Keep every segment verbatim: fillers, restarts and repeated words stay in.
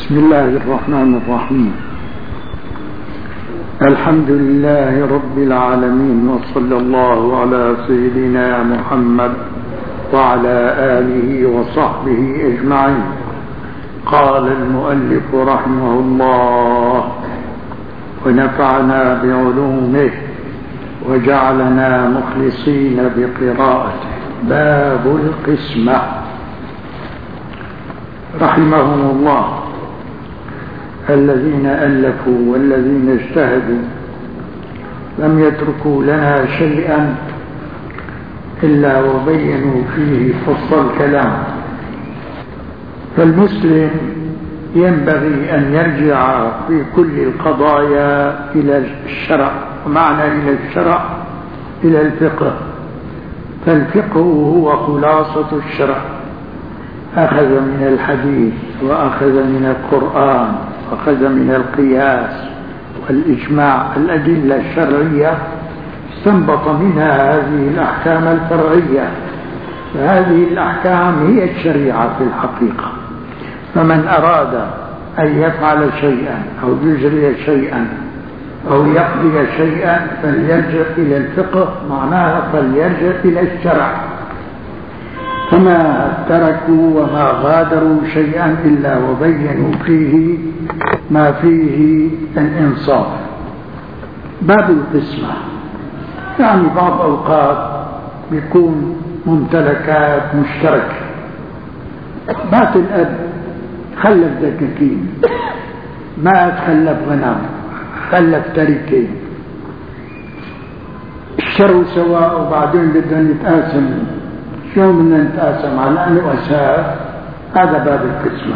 بسم الله الرحمن الرحيم. الحمد لله رب العالمين، وصلى الله على سيدنا محمد وعلى آله وصحبه أجمعين. قال المؤلف رحمه الله: ونفعنا بعلومه وجعلنا مخلصين بقراءته. باب القسمة. رحمهم الله الذين ألفوا والذين اجتهدوا لم يتركوا لنا شيئا إلا وبينوا فيه فصل الكلام. فالمسلم ينبغي أن يرجع في كل القضايا إلى الشرع، ومعنى إلى الشرع إلى الفقه، فالفقه هو خلاصة الشرع، أخذ من الحديث وأخذ من القرآن وأخذ من القياس والإجماع، الأدلة الشرعية، استنبط منها هذه الأحكام الفرعية. فهذه الأحكام هي الشريعة في الحقيقة. فمن أراد أن يفعل شيئا أو يجري شيئا أو يقضي شيئا فليرجع إلى الفقه، معناها فليرجع إلى الشرع. فما تركوا وما غادروا شيئا إلا وبينوا فيه ما فيه الإنصاف. باب القسمة يعني بعض أوقات بيكون ممتلكات مشتركة. مات الأب خلف دكاكين، مات خلف غنم، خلف تركين، اشتروا سواء وبعدين بدهم يتقاسم. شو بدنا نتقاسم على أنه أساس؟ هذا باب القسمة.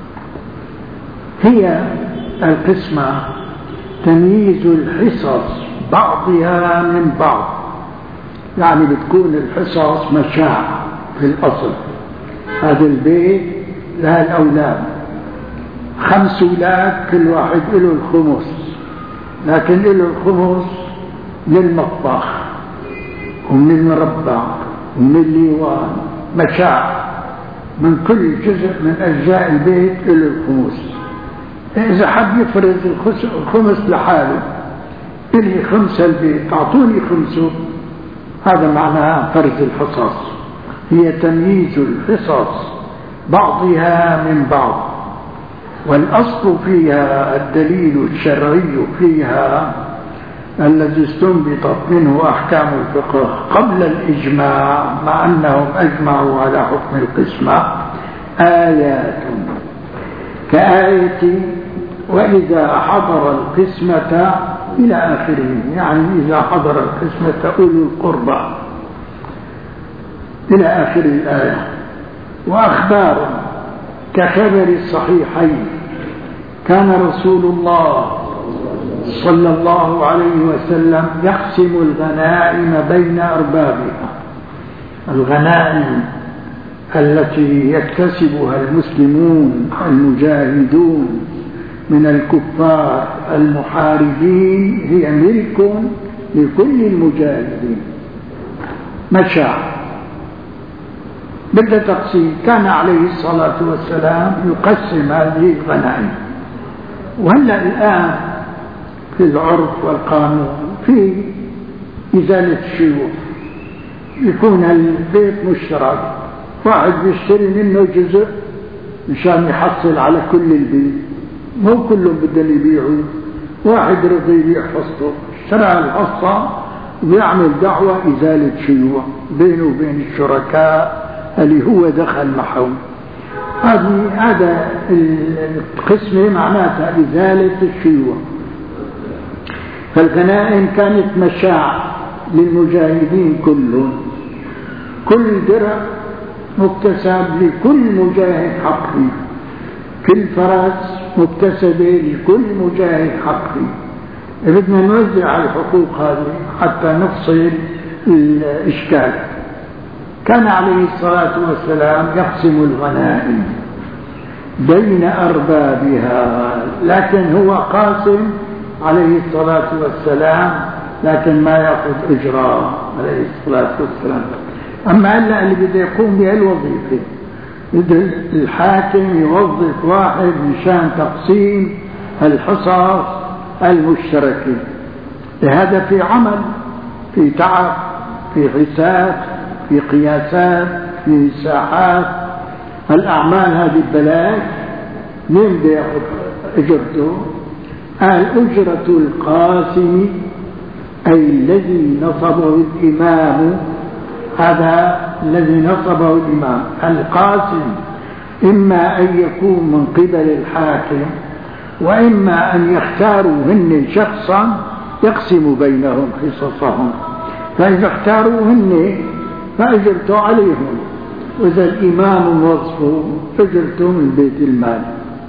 هي القسمة تمييز الحصص بعضها من بعض، يعني بتكون الحصص مشاع في الأصل. هذا البيت لها الأولاد، خمس أولاد، كل واحد له الخمس، لكن له الخمس للمطبخ ومن المربع ومن الليوان، مشاع من كل جزء من أجزاء البيت له الخمس. إذا حب يفرز الخمس لحاله، إلي خمسة البيت، أعطوني خمسه، هذا معناها فرز الحصص. هي تمييز الحصص بعضها من بعض، والأصل فيها الدليل الشرعي فيها الذي استنبطت منه أحكام الفقه قبل الإجماع، مع أنهم أجمعوا على حكم القسمة، آيات كآية وإذا حضر القسمة إلى آخره، يعني إذا حضر القسمة أولو القربى إلى آخر الآية. وأخبار كخبر الصحيحين: كان رسول الله صلى الله عليه وسلم يقسم الغنائم بين أربابها. الغنائم التي يكتسبها المسلمون المجاهدون من الكفار المحاربين هي ملك لكل المجاهدين، مشاع بدأ تقسيم. كان عليه الصلاة والسلام يقسم هذه الغنائم. وهلأ الآن في العرف والقانون في إزالة الشيوخ، يكون البيت مشترك، واحد بيشتري منه جزء مشان يحصل على كل البيت، مو كلهم بدهم يبيعوا، واحد رضي يبيع حصته، اشترى الحصة ويعمل دعوة إزالة شيوخ بينه وبين الشركاء اللي هو دخل معهم. هذه هذا القسمة معناتها إزالة الشيوخ. فالغنائم كانت مشاع للمجاهدين كلهم، كل درع مكتسب لكل مجاهد حقي، كل فرس مكتسبة لكل مجاهد حقي. بدنا نوزع الحقوق هذه حتى نفصل الإشكال. كان عليه الصلاة والسلام يقسم الغنائم بين أربابها، لكن هو قاسم عليه الصلاة والسلام، لكن ما يأخذ إجراء عليه الصلاة والسلام. أما هلا اللي بده يقوم بها الوظيفة الحاكم يوظف واحد مشان تقسيم الحصص المشتركة. لهذا في عمل، في تعب، في حساب، في قياسات، في ساحات. الأعمال هذه ببلاش، مين بده ياخذ أجرته؟ قال أجرة القاسم أي الذي نصبه الإمام. هذا الذي نصبه الإمام القاسم إما أن يكون من قبل الحاكم، وإما أن يختاروا هن شخصا يقسم بينهم حصصهم، فإذا اختاروا هن فأجرته عليهم، وإذا الإمام موظفه أجرته من بيت المال.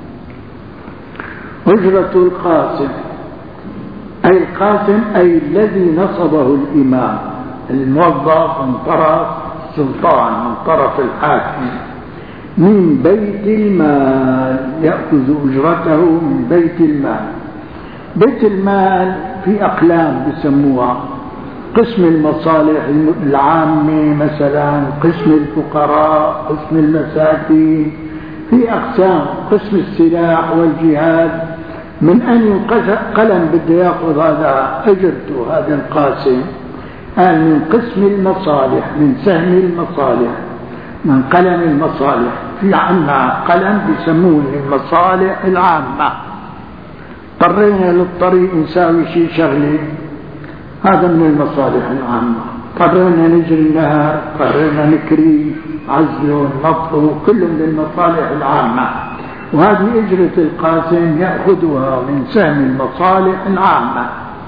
أجرة القاسم أي القاسم أي الذي نصبه الإمام، الموظف من طرف السلطان، من طرف الحاكم، من بيت المال، يأخذ أجرته من بيت المال. بيت المال في أقلام بسموها، قسم المصالح العامة مثلا، قسم الفقراء، قسم المساكين، في أقسام، قسم السلاح والجهاد. من أن قلم بده يأخذ هذا أجرته هذا القاسم؟ قال من قسم المصالح، من سهم المصالح، من قلم المصالح. في عنا قلم بيسموه المصالح العامة، اضطرينا للطريق نساوي شيء شغلة، هذا من المصالح العامة. اضطرينا نجري النهر، اضطرينا نكري عزله نطفه، كله من المصالح العامة. وهذه أجرة القاسم يأخذها من سهم المصالح العامة.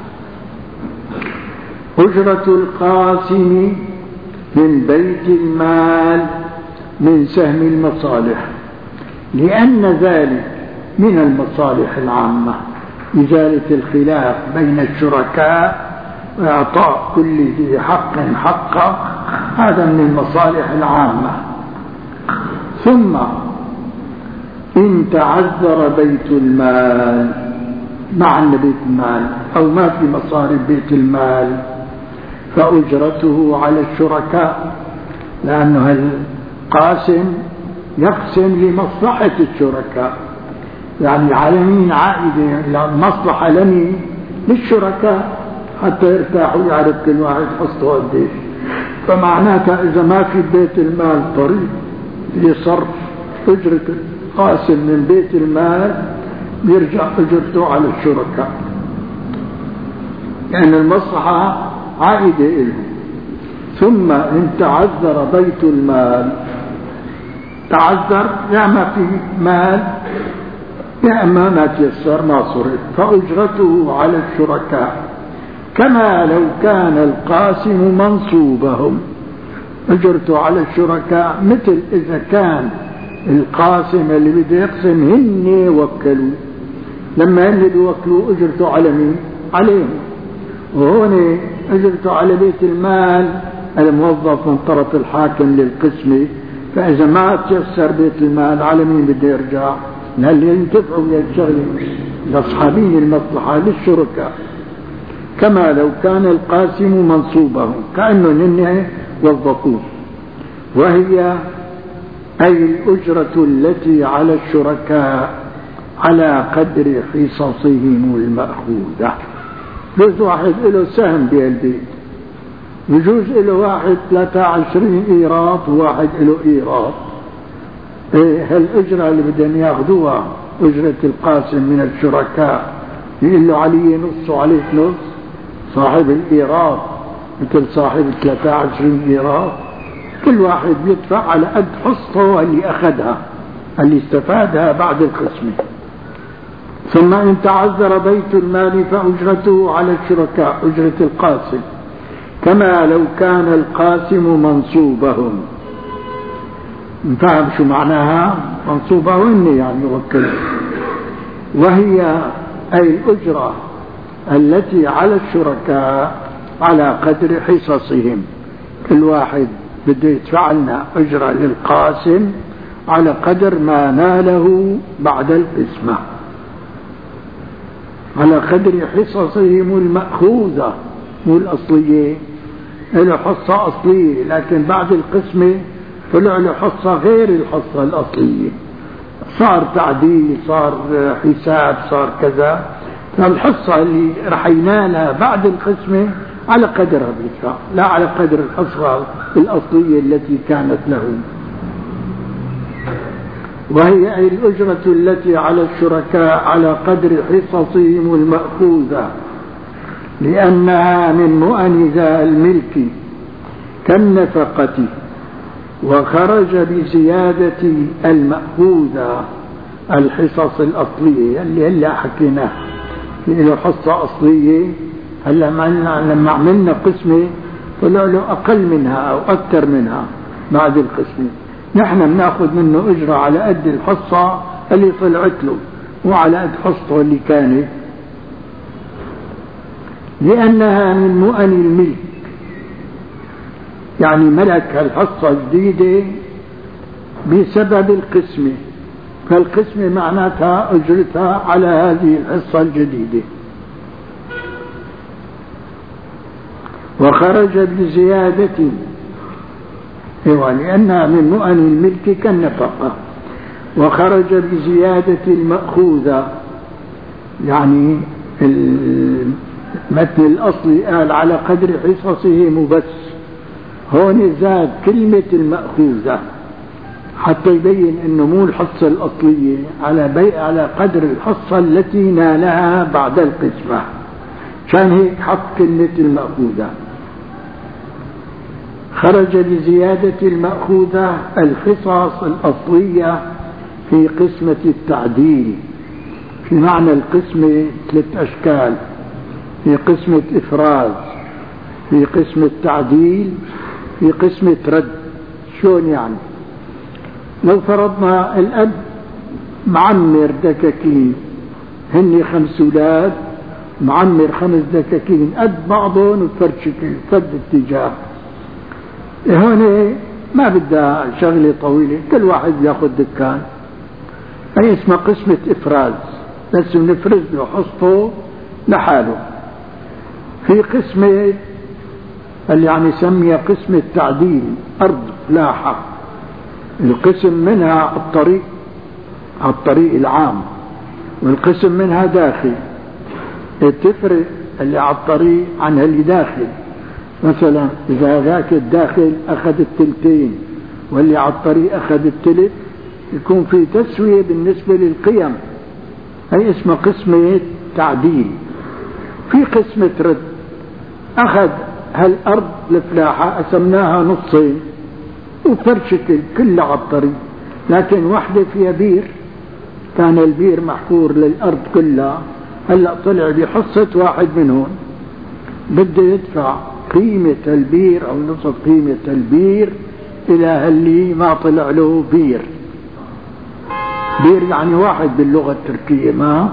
أجرة القاسم من بيت المال من سهم المصالح، لأن ذلك من المصالح العامة، إزالة الخلاف بين الشركاء وإعطاء كل ذي حق حقه، هذا من المصالح العامة. ثم إن تعذر بيت المال، مع أن بيت المال أو ما في مصارف بيت المال، فأجرته على الشركاء، لأنه القاسم يقسم لمصلحة الشركاء، يعني على مين عائدة؟ المصلحة لمين؟ للشركاء، حتى يرتاحوا يعرف كل واحد حصته قديش. فمعناتها إذا ما في بيت المال طريق لصرف أجرة القاسم من بيت المال، يرجع أجرته على الشركاء، يعني المصلحة عائدة إله. ثم إن تعذر بيت المال، تعذر يا ما في مال يا أما ما تيسر ما صرف، فأجرته على الشركاء، كما لو كان القاسم منصوبهم. أجرته على الشركاء مثل إذا كان القاسم اللي بده يقسم هن وكلوا، لما هن بيوكلوا أجرته على مين؟ عليهم. وهون أجرته على بيت المال، الموظف من طرف الحاكم للقسم. فإذا ما تيسر بيت المال على مين بده يرجع؟ اللي ينتفعوا بالشغل لأصحابين المصلحة للشركاء، كما لو كان القاسم منصوبهم، كأنه هن وظفوه. وهي أي الأجرة التي على الشركاء على قدر حصصهم المأخوذة. يجوز واحد له سهم بهالبيت، يجوز له واحد ثلاثة وعشرين إيراد وواحد له إيراد. إيه هالأجرة اللي بدهم ياخذوها أجرة القاسم من الشركاء، يقول له علي نص وعليك نص. صاحب الإيراد مثل صاحب ثلاثة وعشرين إيراد، كل واحد يدفع على قد حصته اللي أخذها، اللي استفادها بعد القسم. ثم إن تعذر بيت المال فأجرته على الشركاء، أجرة القاسم، كما لو كان القاسم منصوبهم. نفهم شو معناها منصوبهم؟ يعني وكله. وهي أي الأجرة التي على الشركاء على قدر حصصهم، كل واحد بده يدفع لنا أجرة للقاسم على قدر ما ناله بعد القسمة، على قدر حصصهم المأخوذة مو الأصلية. له حصة أصلية، لكن بعد القسمة طلع له حصة غير الحصة الأصلية، صار تعديل، صار حساب، صار كذا، فالحصة اللي رح ينالها بعد القسمة على قدرها بالفعل، لا على قدر الحصة الأصلية التي كانت له. وهي الأجرة التي على الشركاء على قدر حصصهم المأخوذة، لأنها من مؤن ذا الملك كالنفقة، وخرج بزيادة المأخوذة الحصص الأصلية اللي هلا حكيناها، له حصة أصلية، هلا لما عملنا قسمة طلع له أقل منها أو أكثر منها بعد القسمة، نحن بناخذ منه أجرة على قد الحصة اللي طلعت له وعلى قد حصته اللي كانت، لأنها من مؤن الملك، يعني ملك هالحصة الجديدة بسبب القسمة، فالقسمة معناتها أجرتها على هذه الحصة الجديدة. وخرج بزيادة، ايوه لأنها من مؤن الملك كالنفقة، وخرج بزيادة المأخوذة، يعني المتن الأصلي قال على قدر حصصهم بس، هون زاد كلمة المأخوذة حتى يبين انه مو الحصة الأصلية، على بي على قدر الحصة التي نالها بعد القسمة، كان هيك حط كلمة المأخوذة. خرج بزيادة المأخوذة الحصص الأصلية في قسمة التعديل. في معنى القسمة ثلاث أشكال، في قسمة إفراز، في قسمة تعديل، في قسمة رد. شلون يعني؟ لو فرضنا الأب معمر دكاكين، هني خمس أولاد، معمر خمس دكاكين قد بعضهم وفرد شكل فرد اتجاه، هون ما بدها شغلة طويلة، كل واحد ياخذ دكان، هي اسمها قسمة إفراز، بس بنفرز له حصته لحاله. في قسمة اللي يعني يسميها قسمة تعديل، أرض فلاحة، القسم منها على الطريق على الطريق العام، والقسم منها داخل، تفرق اللي على الطريق عن اللي داخل. مثلا إذا ذاك الداخل أخذ التلتين واللي على الطريق أخذ التلت، يكون في تسوية بالنسبة للقيم، هي اسمها قسمة تعديل. في قسمة رد، أخذ هالأرض الفلاحة قسمناها نصين وفرشكل كلها على الطريق، لكن واحدة فيها بير، كان البير محفور للأرض كلها، هلأ طلع بحصة واحد منهم، بده يدفع قيمة البير أو نصف قيمة البير إلى اللي ما طلع له بير. بير يعني واحد باللغة التركية، ما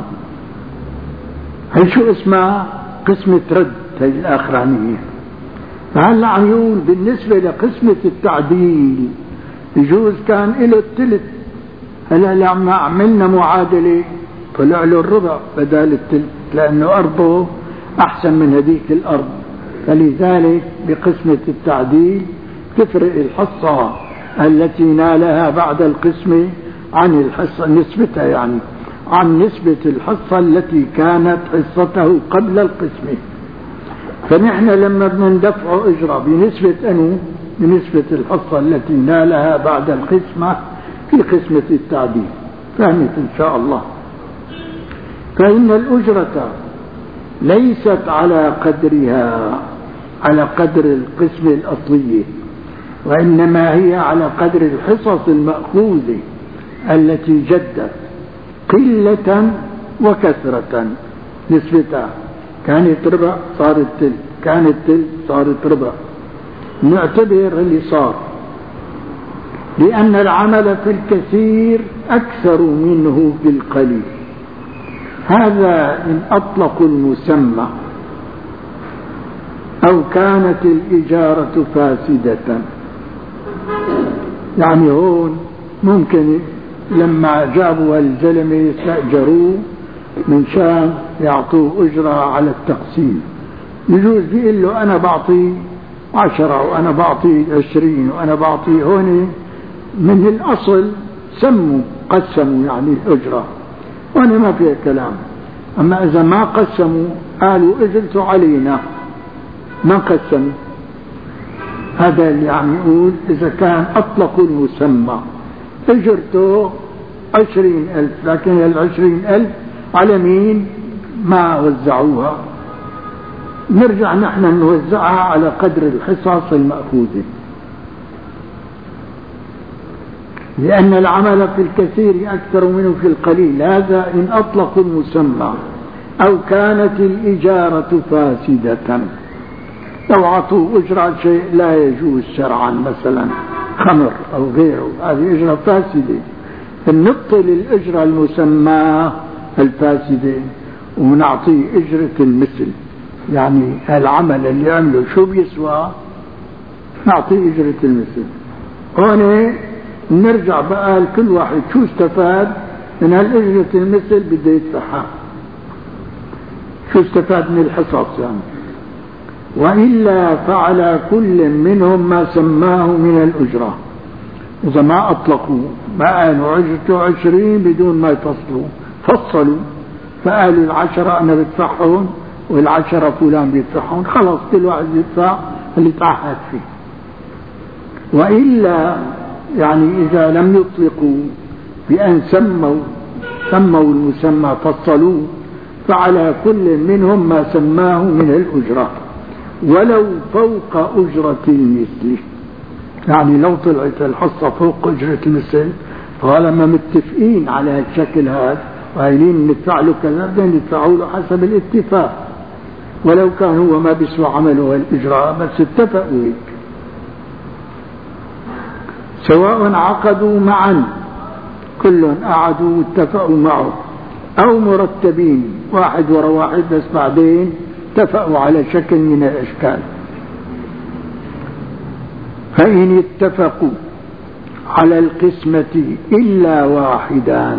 هي شو اسمها؟ قسمة رد، هي الآخرانية. فهلا عم يقول بالنسبة لقسمة التعديل يجوز كان له التلت، هلا لما عملنا معادلة طلع له الربع بدال التلت، لأنه أرضه أحسن من هذيك الأرض، فلذلك بقسمة التعديل تفرق الحصة التي نالها بعد القسمة عن الحصة نسبتها، يعني عن نسبة الحصة التي كانت حصته قبل القسمة. فنحن لما بدنا ندفع أجرة بنسبة أنو بنسبة الحصة التي نالها بعد القسمة في قسمة التعديل. فهمت إن شاء الله؟ فإن الأجرة ليست على قدرها، على قدر القسمة الأصلية، وإنما هي على قدر الحصص المأخوذة التي جدت قلة وكثرة، نسبتها كانت ربع صارت تلت، كانت تلت صارت ربع، نعتبر اللي صار، لأن العمل في الكثير أكثر منه في القليل. هذا إن أطلقوا المسمى أو كانت الإجارة فاسدة. يعني هون ممكن لما جابوا الزلمة يستأجروه من شان يعطوه أجرة على التقسيم، يجوز بيقول له أنا بعطي عشرة وأنا بعطي عشرين وأنا بعطي، هون من الأصل سموا قسموا يعني الأجرة، وأنا ما فيها كلام. أما إذا ما قسموا قالوا اجلسوا علينا ما قسموا، هذا اللي يعني يقول إذا كان أطلقوا المسمى اجرته عشرين ألف، لكن العشرين ألف على مين؟ ما وزعوها، نرجع نحن نوزعها على قدر الحصص المأخوذة، لأن العمل في الكثير أكثر منه في القليل. هذا إن أطلقوا المسمى أو كانت الإجارة فاسدة، لو عطوا أجرة شيء لا يجوز شرعا، مثلا خمر أو غيره، هذه أجرة فاسدة، فنبطل الأجرة المسمى الفاسدة ونعطي أجرة المثل، يعني العمل اللي عمله شو بيسوى نعطي أجرة المثل. هون نرجع بقى لكل واحد شو استفاد من هالأجرة المثل بده يدفعها، شو استفاد من الحصص يعني. وإلا فعلى كل منهم ما سماه من الأجرة، إذا ما أطلقوا ما قالوا أجرته عشرين بدون ما يفصلوا، فصلوا فقالوا العشرة أنا بدفعهم والعشرة فلان بيدفعهم، خلاص كل واحد يدفع اللي تعهد فيه. وإلا يعني إذا لم يطلقوا بأن سموا سموا المسمى فصلوه، فعلى كل منهم ما سماه من الأجرة ولو فوق أجرة المثل، يعني لو طلعت الحصة فوق أجرة المثل طالما متفقين على هالشكل هذا وقايلين ندفع له كذا بدنا ندفعوا له حسب الاتفاق، ولو كان هو ما بيسوى عمله الإجراء بس اتفقوا هيك. سواء عقدوا معا كل قعدوا واتفقوا معه، أو مرتبين واحد ورا واحد بس بعدين اتفقوا على شكل من الأشكال. فإن اتفقوا على القسمة إلا واحدا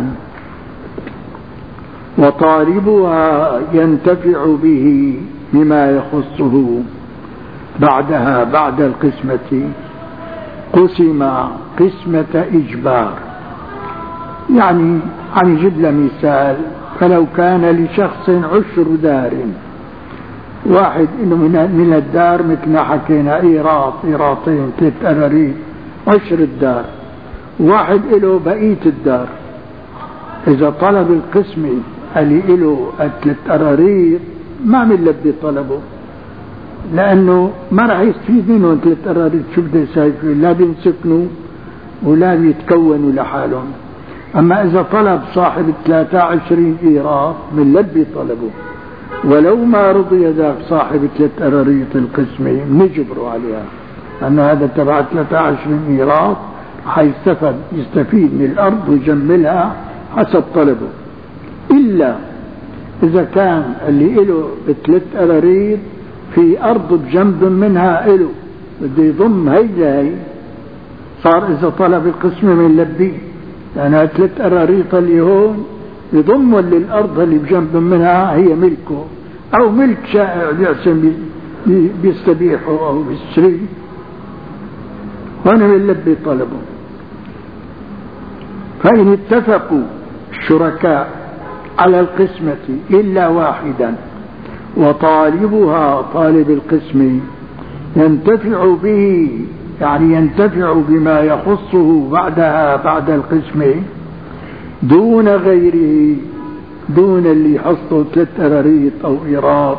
وطالبها ينتفع به بما يخصه بعدها بعد القسمة قسم قسمة إجبار. يعني عن يجيب له مثال، فلو كان لشخص عشر دار، واحد إنه من الدار مثل ما حكينا إيراط إيراطين ثلاث أراريط عشر الدار، واحد له بقية الدار، إذا طلب القسم اللي له ثلاث أراريط ما من لبي طلبه، لأنه ما راح يستفيد منهم ثلاث أراريط، شو بده يساوي فيه؟ لا بينسكنوا ولا بيتكونوا لحالهم. أما إذا طلب صاحب ثلاثة وعشرين إيراط من لبي طلبه، ولو ما رضي ذاك صاحب ثلاث أراريط القسمة نجبره عليها، أن هذا تبع ثلاثة وعشرين إيراط حيستفيد يستفيد من الأرض ويجملها حسب طلبه. إلا إذا كان اللي له ثلاث أراريط في أرض بجنب منها له بده يضم هي لهي، صار إذا طلب القسمة من لبي لأنها ثلاث أراريط اللي هون يضموا للأرض اللي بجنب منها هي ملكه، أو ملك شائع بيعسم بيستبيحه أو بيشتريه، هون من لبي طلبه. فإن اتفقوا الشركاء على القسمة إلا واحدا وطالبها طالب القسم ينتفع به، يعني ينتفع بما يخصه بعدها بعد القسم دون غيره، دون اللي يحصله ثلاث أراريط أو إيراط،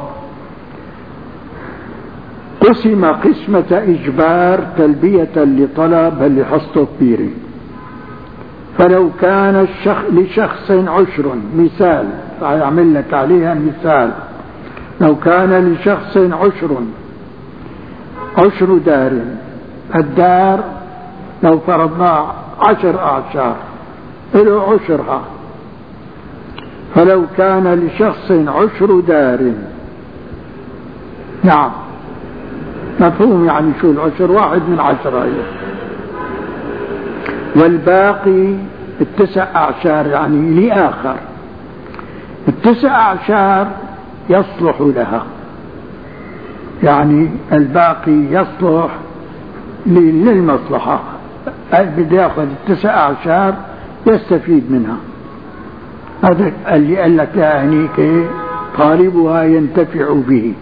قسم قسمة إجبار تلبية لطلب اللي حصله كبيري. فلو كان الشخص لشخص عشر، مثال فأعمل لك عليها مثال، لو كان لشخص عشر عشر دار، الدار لو فرضنا عشر أعشار له عشرها، فلو كان لشخص عشر دار، نعم مفهوم يعني شو العشر؟ واحد من عشرة، والباقي التسع أعشار يعني لآخر، التسع أعشار يصلح لها، يعني الباقي يصلح للمصلحة، بده ياخذ التسع أعشار يستفيد منها. هذا اللي قال لك هنيك طالبها ينتفع به.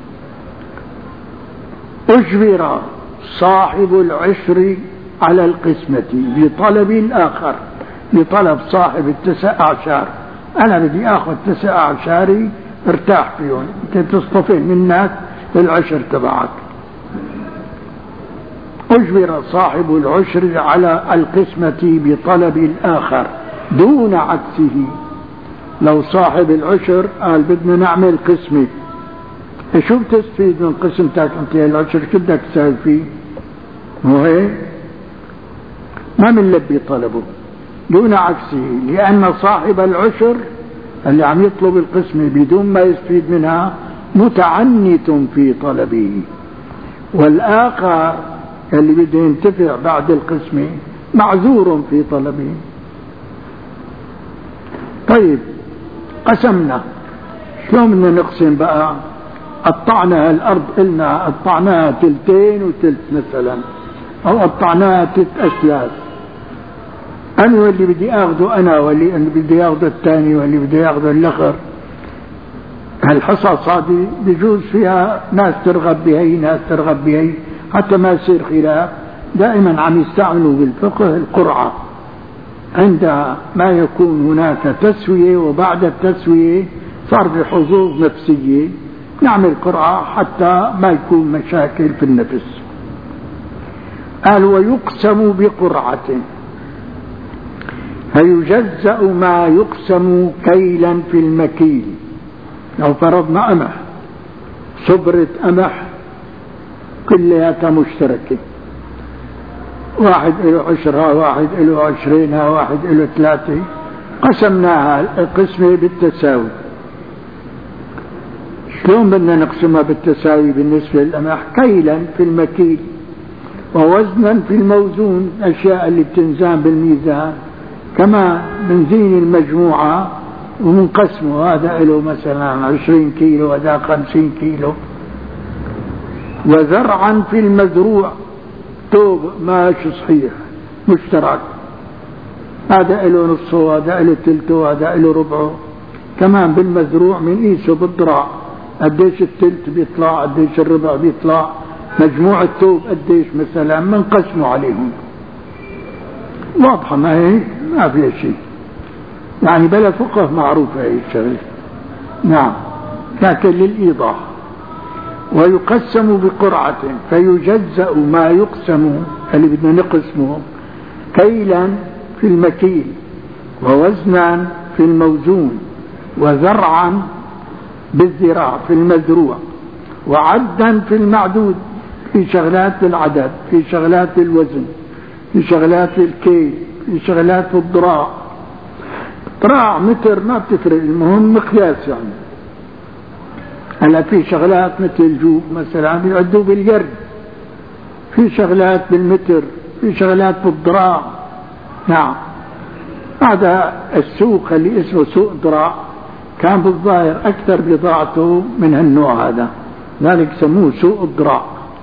أجبر صاحب العشر على القسمة بطلب الآخر، بطلب صاحب التسع أعشار، أنا بدي أخذ تسع أعشاري ارتاح فيهم، أنت تصطفل منك العشر تبعك. أجبر صاحب العشر على القسمة بطلب الآخر دون عكسه. لو صاحب العشر قال بدنا نعمل قسمة، شو بتستفيد من قسمتك أنت العشر؟ شو بدك تساوي فيه؟ مو هيك؟ ما بنلبي طلبه دون عكسه، لأن صاحب العشر اللي عم يطلب القسمة بدون ما يستفيد منها متعنت في طلبه، والآخر اللي بده ينتفع بعد القسمة معذور في طلبه. طيب قسمنا، شلون بدنا نقسم بقى؟ قطعنا الأرض، قلنا قطعناها تلتين وتلت مثلا، أو قطعناها تلت أثلاث، أنا واللي بدي أخذه أنا واللي اللي بدي أخذه الثاني واللي بدي ياخذه الآخر. هالحصص هذه بجوز فيها ناس ترغب بهي ناس ترغب بهي، حتى ما يصير خلاف. دائما عم يستعملوا بالفقه القرعة، عند ما يكون هناك تسوية وبعد التسوية صار في حظوظ نفسية، نعمل قرعة حتى ما يكون مشاكل في النفس. قال ويقسم بقرعة، فيجزأ ما يقسم كيلا في المكيل. لو فرضنا قمح، صبرة قمح كلها مشتركة، واحد له عشرها، واحد له عشرينها، واحد له ثلاثة، قسمناها القسمة بالتساوي. شلون بدنا نقسمها بالتساوي بالنسبة للقمح؟ كيلا في المكيل ووزنا في الموزون، الأشياء اللي بتنزان بالميزان كما بنزين المجموعة ومنقسمه، هذا له مثلا عشرين كيلو وهذا خمسين كيلو. وزرعا في المزروع، توب ماشي صحيح مشترك، هذا له نصه هذا له ثلثه هذا له ربعه. كمان بالمزروع من قيسه بالضراع، قديش الثلث بيطلع قديش الربع بيطلع، مجموع التوب قديش مثلا، منقسمه عليهم. واضحة ما هي؟ ما فيها شيء يعني، بلا فقه معروفة هي الشغلة. نعم، لكن للإيضاح. ويقسم بقرعة، فيجزأ ما يقسم اللي بدنا نقسمه كيلا في المكيل ووزنا في الموزون وزرعا بالزراع في المزروع وعدا في المعدود. في شغلات العدد، في شغلات الوزن، في شغلات الكيل، في شغلات الضراع. ضراع متر ما بتفرق، المهم مقياس يعني. هلا في شغلات مثل الجوب مثلا بيعدوا باليرد، في شغلات بالمتر، في شغلات بالضراع. نعم، هذا السوق اللي اسمه سوق ضراع كان بالظاهر أكثر بضاعته من هالنوع هذا، ذلك سموه سوق الضراع.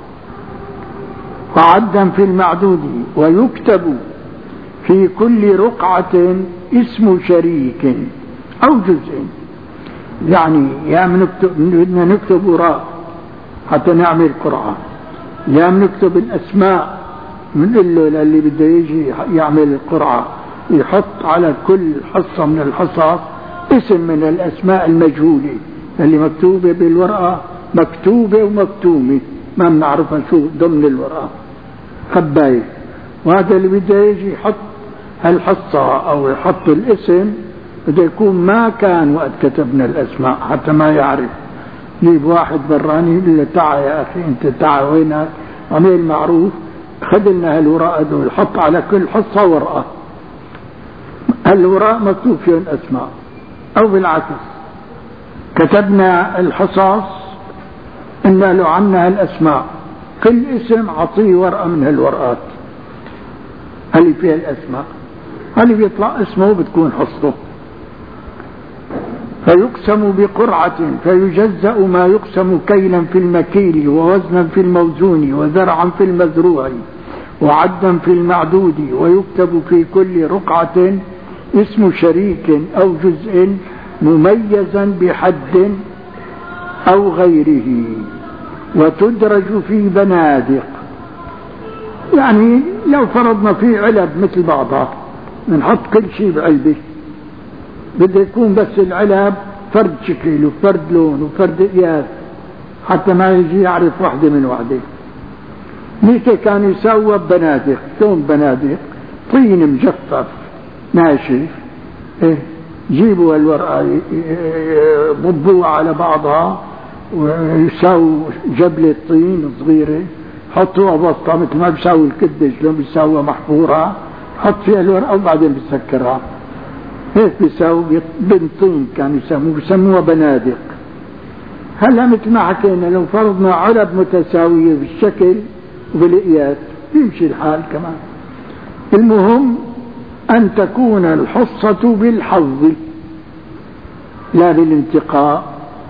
وعدا في المعدود. ويكتب في كل رقعة اسم شريك أو جزء، يعني يا بنكتب بدنا نكتب وراء حتى نعمل قرعة، يا بنكتب الأسماء من له اللي بده يجي يعمل القرعة يحط على كل حصة من الحصص اسم من الأسماء المجهولة اللي مكتوبة بالورقة، مكتوبة ومكتومة ما بنعرفها شو ضمن الورقة خباية. وهذا اللي بده يجي يحط هالحصة أو يحط الاسم بده يكون ما كان وقت كتبنا الأسماء حتى ما يعرف. يجيب واحد براني يقول له تعا يا أخي أنت تعا وينك، عميل معروف، خذ لنا هالورقة دول حط على كل حصة ورقة، هالورقة مكتوب فيها الأسماء. أو بالعكس كتبنا الحصص إن له عنا هالأسماء، كل اسم عطيه ورقة من هالورقات اللي فيها الأسماء، اللي بيطلع اسمه بتكون حصته. فيقسم بقرعة، فيجزأ ما يقسم كيلا في المكيل ووزنا في الموزون وزرعا في المزروع وعدا في المعدود، ويكتب في كل رقعة اسم شريك أو جزء مميزا بحد أو غيره، وتدرج في بنادق. يعني لو فرضنا في علب مثل بعضها نحط كل شيء بعلبة، بده يكون بس العلب فرد شكل وفرد لون وفرد قياس حتى ما يجي يعرف واحدة من واحدة. ميتة كان يسوى بنادق. شلون بنادق؟ طين مجفف ناشف، إيه جيبوا الورقة ضبوها على بعضها ويساووا جبلة طين صغيرة، حطوها بسطة مثل ما بيساوي الكدة، شلون بيساوي محفورة، حط فيها الورقة وبعدين بيسكرها. هيك بيساوي بنطين كانوا يسموه، بيسموها بنادق. هلا مثل ما حكينا لو فرضنا علب متساوية بالشكل وبالقياس يمشي الحال كمان. المهم أن تكون الحصة بالحظ لا بالانتقاء.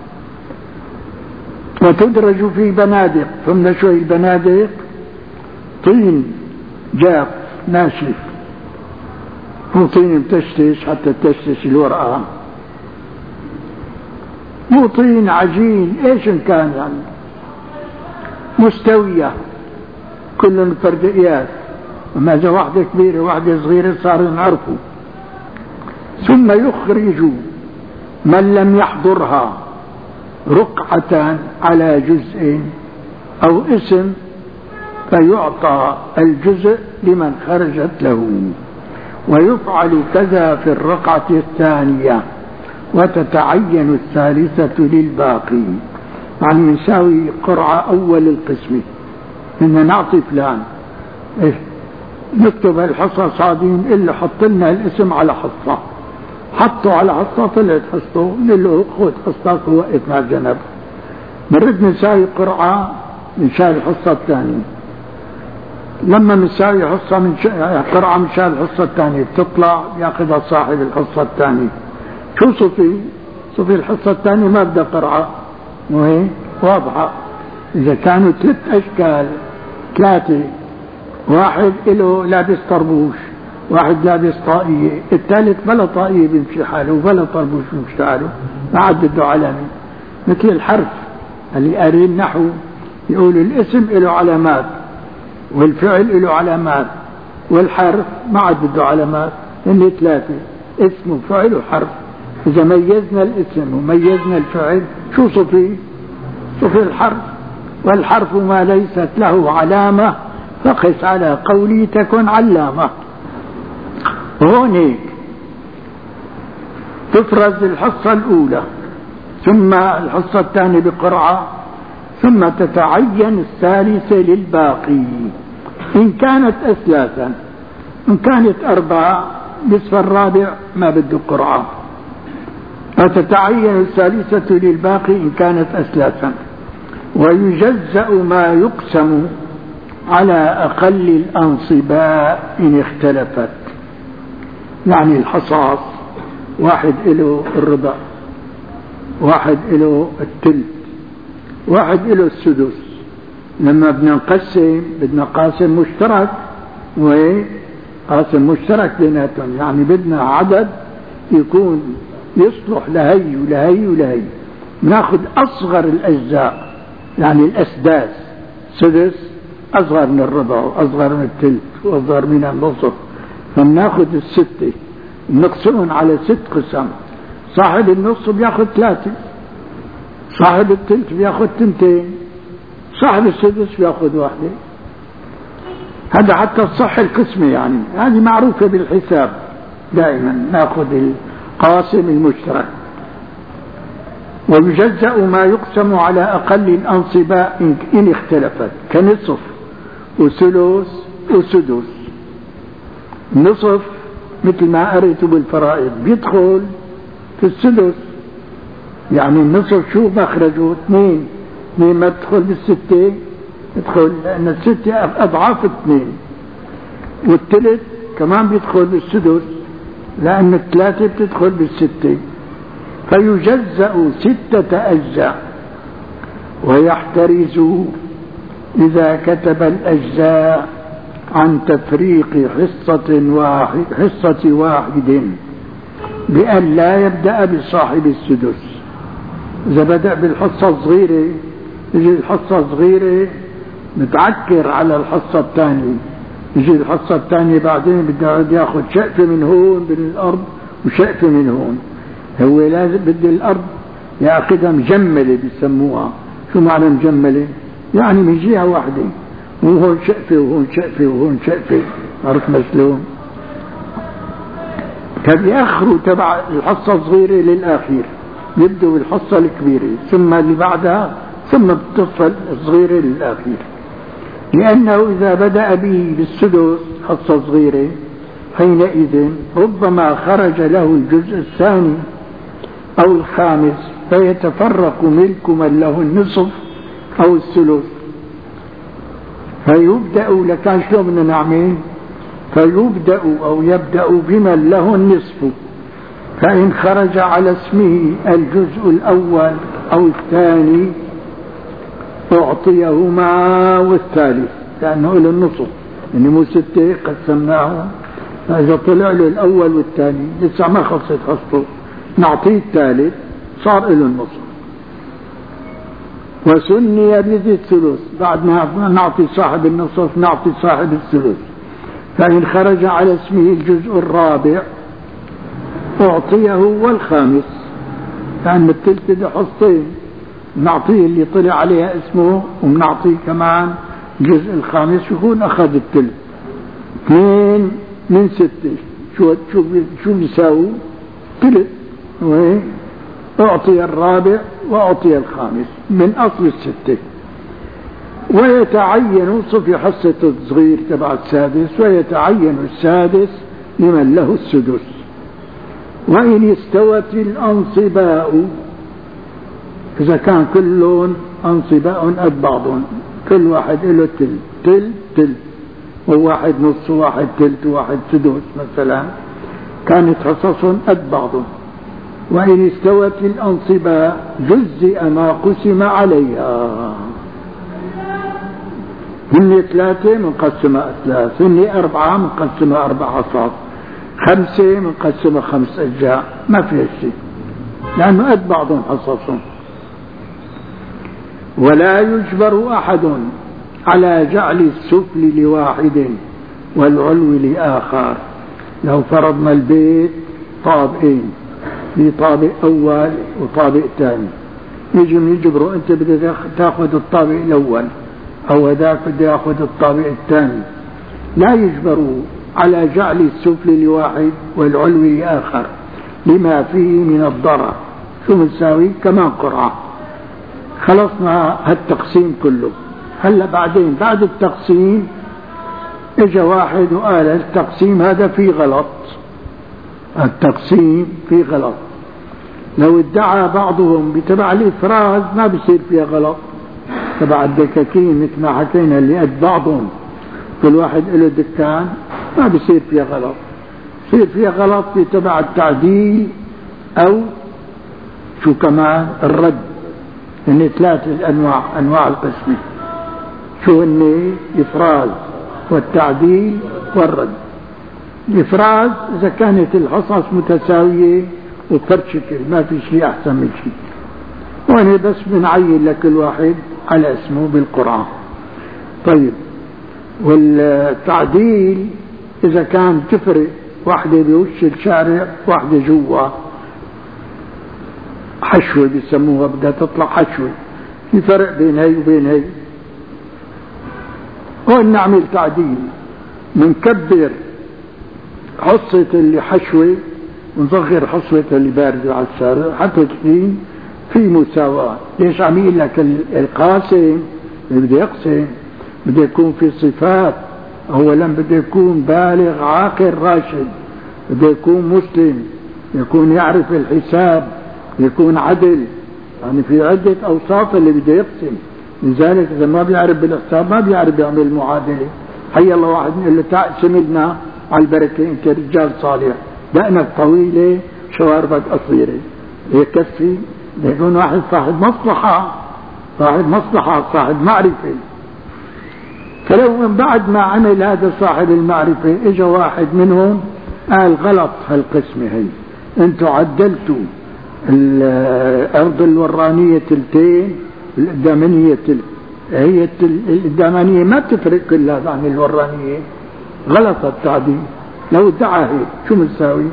وتدرج في بنادق. فهمنا شوي البنادق؟ طين جاف ناشف، مو طين متشتش حتى تشتش الورقة، مو طين عجين ايش ان كان، يعني مستوية كل فرد قياس. اما اذا واحدة كبيرة واحدة صغيرة صار نعرفه. ثم يخرج من لم يحضرها رقعة على جزء او اسم، فيعطى الجزء لمن خرجت له. ويفعل كذا في الرقعة الثانية، وتتعين الثالثة للباقي. يعني نساوي قرعة أول القسم إن نعطي فلان إيه نكتب الحصة صادين اللي حط لنا الاسم على حصة، حطوا على حصة طلعت حصته، نقول له خذ حصتك ووقف مع الجنب. بنرد نساوي قرعة نساوي الحصة الثانية. لما نساوي حصة من قرعة من شان الحصة الثانية بتطلع ياخذها صاحب الحصة الثانية. شو صفي؟ صفي الحصة الثانية ما بدها قرعة، وهي واضحة. إذا كانوا ثلاث أشكال، ثلاثة، واحد له لابس طربوش، واحد لابس طاقية، الثالث بلا طاقية بيمشي حاله وبلا طربوش بيمشي حاله، ما عاد بده علامة. مثل الحرف اللي قارين نحو يقولوا الاسم له علامات والفعل له علامات، والحرف ما عاد بده علامات، هن ثلاثة: اسم وفعل وحرف. إذا ميزنا الاسم وميزنا الفعل شو صفي؟ صفي الحرف. والحرف ما ليست له علامة فقس على قولي تكن علامة. هون هيك تفرز الحصة الأولى، ثم الحصة الثانية بقرعة، ثم تتعين الثالثة للباقي إن كانت أثلاثا. إن كانت أربعة نصف الرابع ما بده قرعة. وتتعين الثالثة للباقي إن كانت أثلاثا. ويجزأ ما يقسم على أقل الأنصباء إن اختلفت. يعني الحصاص واحد له الربع، واحد له الثلث، واحد له السدس. لما بدنا نقسم بدنا قاسم مشترك، وقاسم مشترك بيناتهم، يعني بدنا عدد يكون يصلح لهي ولهي ولهي. ناخذ أصغر الأجزاء، يعني الأسداس، سدس أصغر من الربع وأصغر من الثلث وأصغر من النصف، فناخذ الستة نقسمهم على ست قسم. صاحب النصف بياخذ ثلاثة، صاحب الثلث بياخذ تنتين، صاحب السدس بياخذ واحدة. هذا حتى تصح القسمة، يعني هذه معروفة بالحساب دائما ناخذ القاسم المشترك. ويجزأ ما يقسم على أقل الأنصباء إن اختلفت، كنصف وثلث وسدس. نصف مثل ما قريت بالفرائض بيدخل في السدس، يعني النصف شو مخرجه؟ اثنين، اثنين ما تدخل بالستة، تدخل لأن الستة أضعاف اثنين. والثلث كمان بيدخل بالسدس لأن الثلاثة بتدخل بالستة. فيجزأ ستة أجزاء. ويحترز إذا كتب الأجزاء عن تفريق حصة واحد حصة واحد بأن لا يبدأ بصاحب السدس. إذا بدأ بالحصة الصغيرة يجي الحصة الصغيرة متعكر على الحصة الثانية، يجي الحصة الثانية بعدين بده ياخذ شقفة من هون من الأرض وشقفة من هون. هو لازم بده الأرض ياخذها مجملة بيسموها. شو معنى مجملة؟ يعني من جهة واحدة، وهون شقفة وهون شقفة وهون شقفة. عرفت مسلوم؟ فبيأخروا تبع الحصة الصغيرة للآخير، يبدأوا بالحصة الكبيرة ثم اللي بعدها ثم بتصل الصغيرة للآخير. لأنه إذا بدأ به بالسدس حصة صغيرة حينئذ ربما خرج له الجزء الثاني أو الخامس فيتفرق ملك من له النصف أو الثلث. فيبدأ لكان شلون بدنا نعمل؟ فيبدأ أو يبدأ بمن له النصف، فإن خرج على اسمه الجزء الأول أو الثاني أعطيهما والثالث، لأنه له النصف، يعني مو ستة قسمناه، فإذا طلع له الأول والثاني لسه ما خلصت حصته نعطيه الثالث صار له النصف. وسني بذي الثلث، بعد ما نعطي صاحب النصف نعطي صاحب الثلث. فإن خرج على اسمه الجزء الرابع أعطيه والخامس، لأن الثلث ده حصتين، نعطيه اللي طلع عليها اسمه ونعطيه كمان الجزء الخامس، يكون أخذ الثلث. اثنين من ستة شو شو شو بيساوي؟ ثلث. أعطي الرابع وأعطي الخامس من أصل الستة. ويتعين صفي حصة الصغير تبع السادس، ويتعين السادس لمن له السدس. وإن استوت الأنصباء، إذا كان كلهم أنصباء قد بعضهم، كل واحد له تل تل تل، وواحد نص وواحد تلت وواحد سدس مثلا، كانت حصصهم قد بعضهم. وإن استوت الأنصباء جزئ ما قسم عليها. هن ثلاثة منقسمة ثلاث، هن أربعة منقسمة أربع حصص، خمسة منقسمة خمس أجزاء، ما في شيء، لأنه قد بعضهم حصصهم. ولا يجبر أحد على جعل السفل لواحد والعلو لآخر. لو فرضنا البيت طابقين، في طابق أول وطابق ثاني، يجي يجبروا أنت بدك تأخذ الطابق الأول أو هذاك بده يأخذ الطابق الثاني. لا يجبروا على جعل السفل لواحد والعلو لآخر لما فيه من الضرر. شو بنساوي؟ كمان قرعة. خلصنا هالتقسيم كله. هلا بعدين بعد التقسيم اجى واحد وقال التقسيم هذا فيه غلط، التقسيم فيه غلط. لو ادعى بعضهم بتبع الإفراز ما بصير فيها غلط، تبع الدكاكين مثل ما حكينا اللي قد بعضهم كل واحد له دكان ما بصير فيها غلط. بصير فيها غلط بتبع التعديل أو شو كمان الرد. هن ثلاث الأنواع، أنواع القسمة، شو هن؟ الإفراز والتعديل والرد. الإفراز إذا كانت الحصص متساوية وفرد شكل ما في شيء أحسن من شيء، وأنا بس بنعين لكل واحد على اسمه بالقرآن. طيب، والتعديل إذا كان تفرق، واحدة بوش الشارع واحدة جوا، حشوة بيسموها، بدها تطلع حشوة، في فرق بين هي وبين هي. هون نعمل تعديل، منكبر حصة اللي حشوة ونصغر حصة اللي باردة على الشارع حتى تكون في مساواة. ليش عم يقول لك القاسم اللي بده يقسم بده يكون في صفات؟ أولا بده يكون بالغ عاقل راشد، بده يكون مسلم، يكون يعرف الحساب، يكون عدل، يعني في عدة أوصاف اللي بده يقسم. لذلك إذا ما بيعرف بالحساب ما بيعرف يعمل معادلة. حي الله واحد يقول له تقسم لنا على البركة، أنت رجال صالح، دقنك طويلة شواربك قصيرة، يكفي؟ يكون واحد صاحب مصلحة، صاحب مصلحة، صاحب معرفة. فلو من بعد ما عمل هذا صاحب المعرفة اجى واحد منهم قال غلط هالقسمة هي، انتوا عدلتوا الأرض الورانية تلتين القدامانية تلت، هي القدامانية ما بتفرق كلها عن الورانية، غلط التعديل. لو ادعى هيك شو بنساوي؟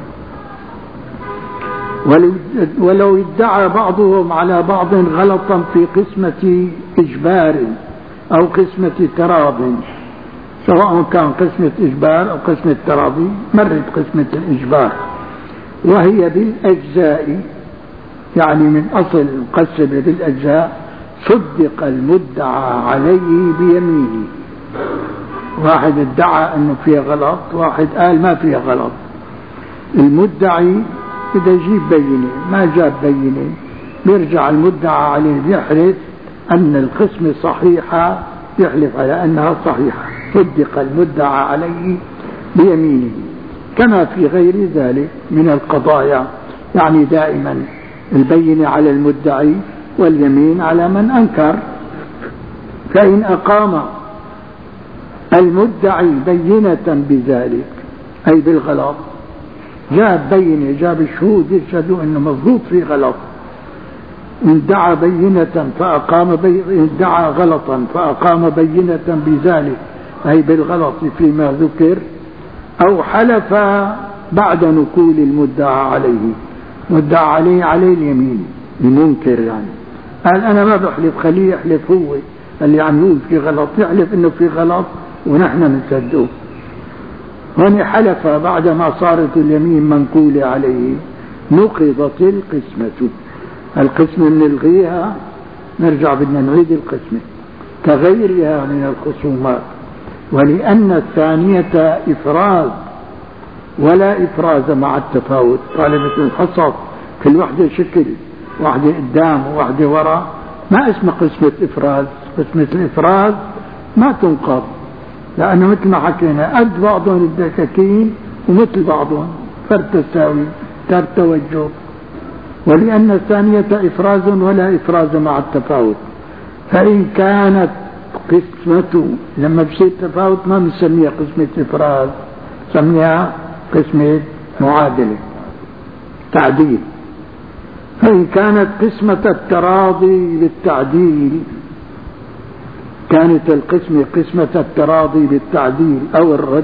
ولو ادعى بعضهم على بعض غلطا في قسمة إجبار أو قسمة تراض، سواء كان قسمة إجبار أو قسمة تراضي، مرت قسمة الإجبار وهي بالأجزاء، يعني من أصل مقسمة بالأجزاء، صدق المدعى عليه بيمينه. واحد ادعى أنه فيه غلط، واحد قال ما فيه غلط. المدعي إذا يجيب بينة، ما جاب بينة بيرجع المدعى عليه بيحلف أن القسمة صحيحة، يحلف على أنها صحيحة، صدق المدعى عليه بيمينه. كما في غير ذلك من القضايا، يعني دائما البينة على المدعي واليمين على من أنكر. فإن أقام المدعي بينة بذلك أي بالغلط، جاب بينة، جاب الشهود يشهدوا أنه مضبوط في غلط، ادعى بينة فأقام بي... ادعى غلطا فأقام بينة بذلك أي بالغلط فيما ذكر، أو حلف بعد نقول المدعى عليه، مدعى عليه عليه اليمين المنكر، يعني قال أنا ما بحلف، خليه يحلف هو اللي عم يقول في غلط، يحلف إنه في غلط ونحن نصدقه. هون حلف بعدما صارت اليمين منقولة عليه، نقضت القسمة، القسمة نلغيها، نرجع بدنا نعيد القسمة كغيرها من الخصومات. ولأن الثانية إفراز ولا إفراز مع التفاوت، طالبة الحصص كل واحدة شكل، واحدة قدام وواحدة وراء، ما اسمها قسمة إفراز. قسمة الإفراز ما تنقض، لأنه مثل ما حكينا قد بعضهم الدكاكين ومثل بعضهم، فرد تساوي، فرد توجه. ولأن الثانية إفراز ولا إفراز مع التفاوت، فإن كانت قسمة، لما بصير تفاوت ما بنسميها قسمة إفراز، نسميها قسمة معادلة تعديل. فإن كانت قسمة التراضي بالتعديل، كانت القسمة قسمة التراضي بالتعديل أو الرد،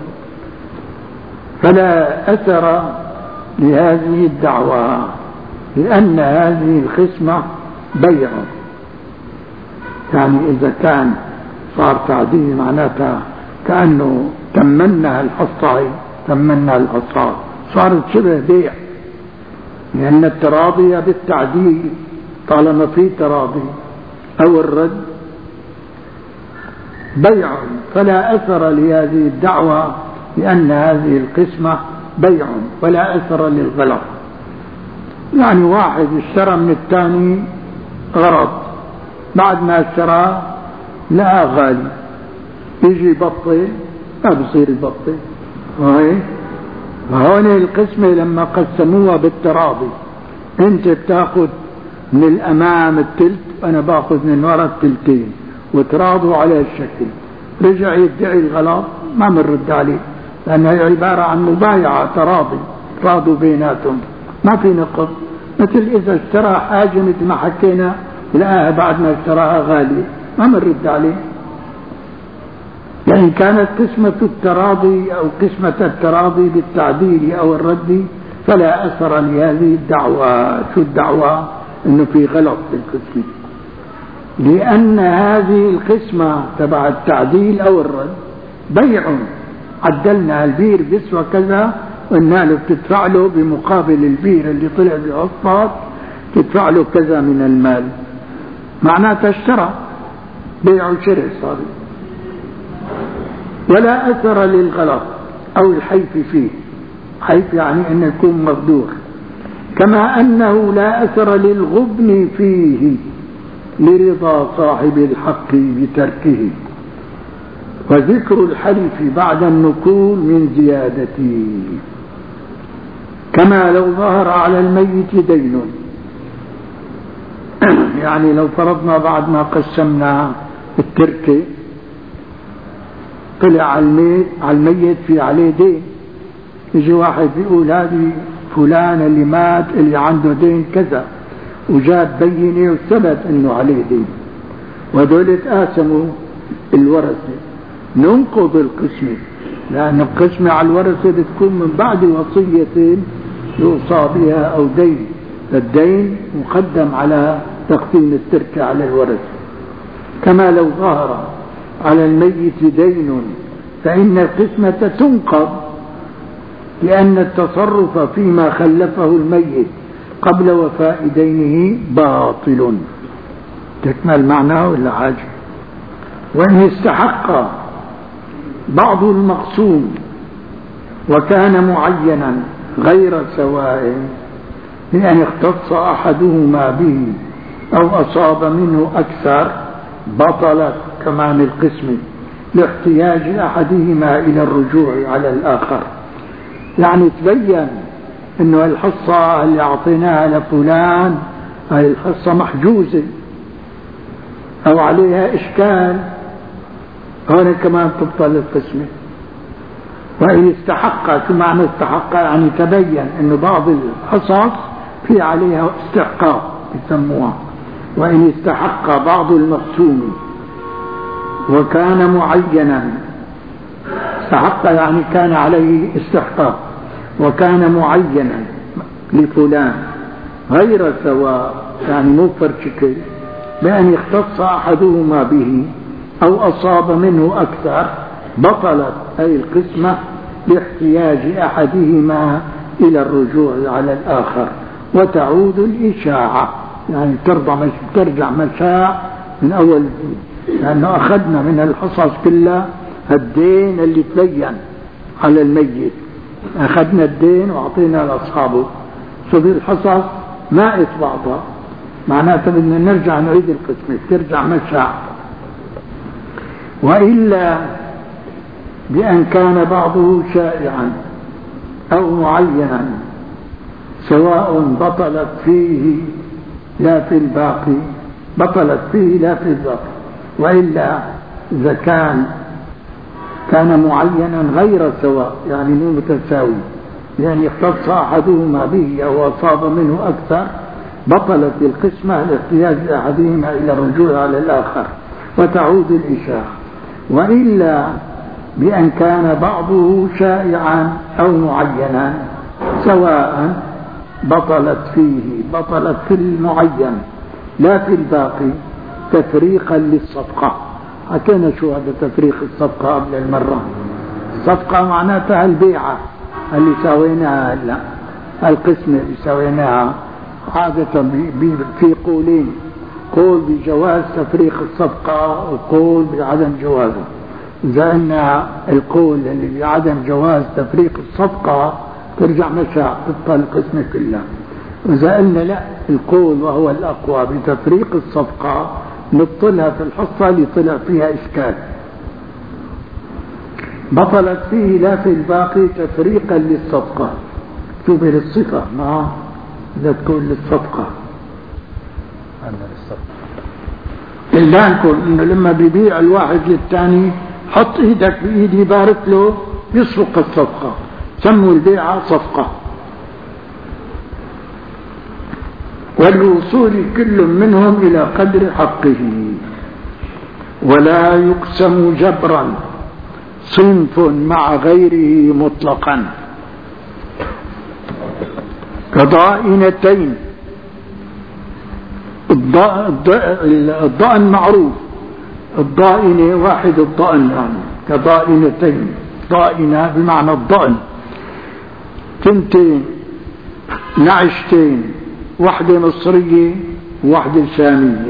فلا أثر لهذه الدعوة، لأن هذه القسمة بيع. يعني إذا كان صار تعديل معناتها كأنه تمنى الحصة، تمنى الحصة، صارت شبه بيع، لأن التراضي بالتعديل طالما في تراضي أو الرد بيع، فلا أثر لهذه الدعوة، لأن هذه القسمة بيع ولا أثر للغلط. يعني واحد اشترى من الثاني غرض، بعد ما اشتراه لقى غالي، يجي بطل ما بصير يبطل. وهون القسمة لما قسموها بالتراضي، انت بتاخذ من الامام التلت وانا باخذ من وراء التلتين، وتراضوا على الشكل، رجع يدعي الغلط ما بنرد عليه، لانها عبارة عن مبايعة تراضي، تراضوا بيناتهم ما في نقض. مثل اذا اشترى حاجة مثل ما حكينا لقاها بعد ما اشتراها غالية ما بنرد عليه. يعني كانت قسمة التراضي أو قسمة التراضي بالتعديل أو الرد فلا أثر لهذه الدعوة. شو الدعوة؟ إنه في غلط في القسمة، لأن هذه القسمة تبع التعديل أو الرد بيع، عدلنا البير بيسوى كذا قلنا له بتدفع له بمقابل البير اللي طلع بحصات تدفع له كذا من المال، معناتها اشترى، بيع وشراء صار. ولا أثر للغلط أو الحيف فيه، حيف يعني أنه يكون مقدور، كما أنه لا أثر للغبن فيه لرضا صاحب الحق بتركه، وذكر الحلف بعد النقول من زيادته، كما لو ظهر على الميت دين. يعني لو فرضنا بعد ما قسمنا التركة طلع على الميت, على الميت في عليه دين، يجي واحد بيقول هذه فلان اللي مات اللي عنده دين كذا، وجاب بينه وثبت انه عليه دين، وهذول تقاسموا الورثة. ننقض القسمة، لأن القسمة على الورثة بتكون من بعد وصية يوصى بها أو دين، الدين مقدم على تقسيم التركة على الورثة. كما لو ظهر على الميت دين فإن القسمة تنقض، لأن التصرف فيما خلفه الميت قبل وفاء دينه باطل. تكمل معناه ولا حاجة؟ وإن استحق بعض المقسوم وكان معينا غير سواء، لأن اختص أحدهما به أو أصاب منه أكثر بطلت كمان القسم لاحتياج أحدهما إلى الرجوع على الآخر. يعني تبين إنه الحصة اللي أعطيناها لفلان هاي الحصة محجوزة أو عليها إشكال، هون كمان تبطل القسمة. وإن استحق، شو معنى استحق؟ يعني تبين إنه بعض الحصص في عليها استحقاق يسموها. وإن استحق بعض المقسوم وكان معينا، استحق يعني كان عليه استحقاق وكان معينا لفلان غير سواء، يعني مو فرشكل، بأن يختص أحدهما به أو أصاب منه أكثر بطلت أي القسمة لاحتياج أحدهما إلى الرجوع على الآخر، وتعود الإشاعة، يعني ترجع مش ترجع مشاع من أول، لأنه أخذنا من الحصص كلها الدين اللي تبين على الميت، أخذنا الدين وأعطينا لأصحابه، شوف الحصص ما بعضها، معناته بدنا نرجع نعيد القسمة، ترجع مشاع. وإلا بأن كان بعضه شائعا أو معينا سواء بطلت فيه لا في الباقي، بطلت فيه لا في الباقي. وإلا إذا كان كان معينا غير سواء، يعني مو متساوي، يعني اختص أحدهما به أو أصاب منه أكثر بطلت القسمة لاحتياج أحدهما إلى الرجوع على الآخر وتعود الإشاعة. وإلا بأن كان بعضه شائعا أو معينا سواء بطلت فيه، بطلت في المعين لا في الباقي، تفريقا للصفقة. حكينا شو هذا تفريق الصفقة قبل المرة. الصفقة معناتها البيعة اللي سويناها هلا، القسمة اللي سويناها عادة في قولين، قول بجواز تفريق الصفقة وقول بعدم جوازه. إذا أن القول اللي بعدم جواز تفريق الصفقة ترجع مشاع تبطل القسمة كلها. وإذا قلنا لا، القول وهو الأقوى بتفريق الصفقة نبطلها في الحصة اللي طلع فيها إشكال. بطلت فيه لا في الباقي تفريقا للصفقة. شوف للصفة ما لا تكون للصفقة. إلا نكون إنه لما بيبيع الواحد للثاني حط إيدك بإيدي بارك له يصفق الصفقة، سموا البيعة صفقة. والوصول كل منهم إلى قدر حقه، ولا يقسم جبرا صنف مع غيره مطلقا كضائنتين. الضأن معروف، الضائنة واحد الضأن، يعني كضائنتين، ضائنة بمعنى الضأن، تنتين نعشتين، واحدة مصرية وواحدة شامية.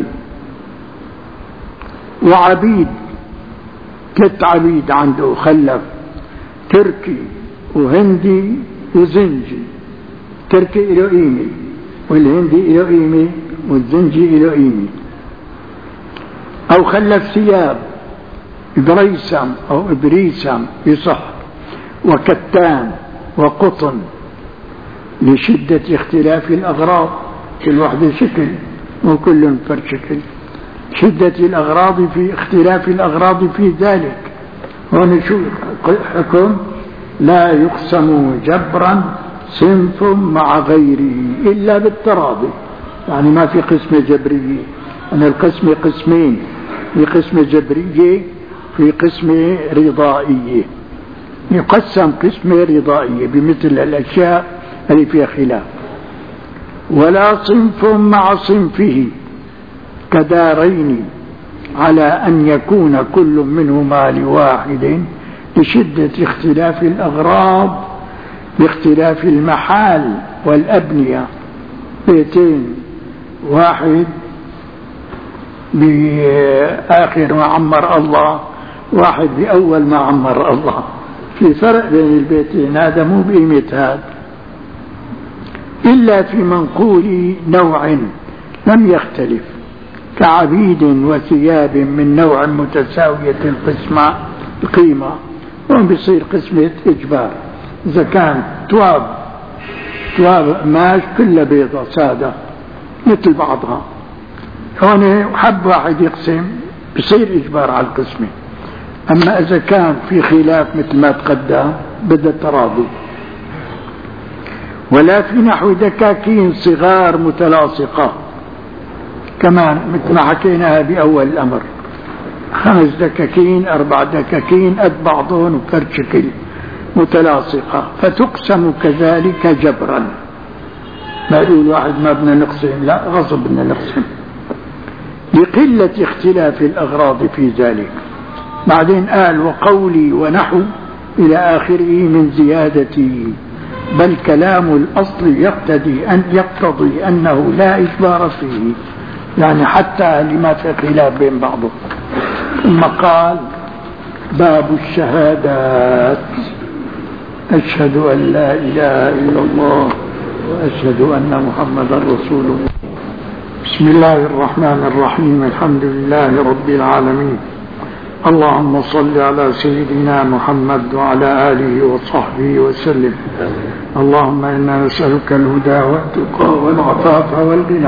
وعبيد ثلاث عبيد عنده خلف، تركي وهندي وزنجي. تركي له قيمة والهندي له قيمة والزنجي له قيمة. أو خلف ثياب إبريسم أو إبريسم يصح، وكتان وقطن لشدة اختلاف الأغراض، كل واحدة شكل وكل فرد شكل. شدة الأغراض في اختلاف الأغراض في ذلك، هون شو حكم؟ لا يقسم جبرا صنف مع غيره إلا بالتراضي، يعني ما في قسمة جبرية. أن القسم قسمين، في قسمة جبرية في قسمة رضائية. يقسم قسمة رضائية بمثل الأشياء اللي فيها خلاف. ولا صنف مع صنفه كدارين على أن يكون كل منهما لواحد لشدة اختلاف الأغراض باختلاف المحال والأبنية. بيتين، واحد بآخر ما عمر الله، واحد بأول ما عمر الله، في فرق بين البيتين، هذا مو بقيمة هذا. إلا في منقول نوع لم يختلف كعبيد وثياب من نوع متساوية القسمة القيمة، وهم بيصير قسمة إجبار. إذا كان تواب تواب قماش كلها بيضة سادة مثل بعضها، هون حب واحد يقسم بيصير إجبار على القسمة. أما إذا كان في خلاف مثل ما تقدم بدأ تراضي. ولا في نحو دكاكين صغار متلاصقة، كمان مثل ما حكيناها بأول الأمر، خمس دكاكين أربع دكاكين قد بعضهم وكرت شكل متلاصقة، فتقسم كذلك جبرا. ما يقول واحد ما بدنا نقسم، لا غصب بدنا نقسم لقلة اختلاف الأغراض في ذلك. بعدين قال وقولي ونحو إلى آخره من زيادتي، بل كلام الأصل يقتضي أن يقتضي أنه لا إجبار فيه، يعني حتى لما في خلاف بين بعضهم. ثم قال باب الشهادات، أشهد أن لا إله إلا الله وأشهد أن محمدا رسول الله. بسم الله الرحمن الرحيم، الحمد لله رب العالمين، اللهم صل على سيدنا محمد وعلى آله وصحبه وسلم. اللهم إنا نسألك الهدى والتقى والعفاف والغنى.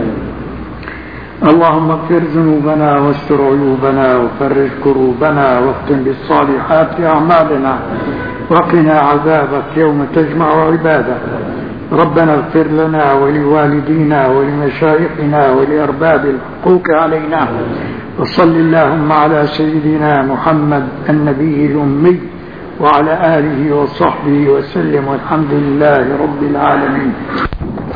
اللهم اغفر ذنوبنا واستر عيوبنا وفرج كروبنا واختم بالصالحات أعمالنا وقنا عذابك يوم تجمع عبادك. ربنا اغفر لنا ولوالدينا ولمشايخنا ولأرباب الحقوق علينا، وصل اللهم على سيدنا محمد النبي الأمي وعلى آله وصحبه وسلم، والحمد لله رب العالمين.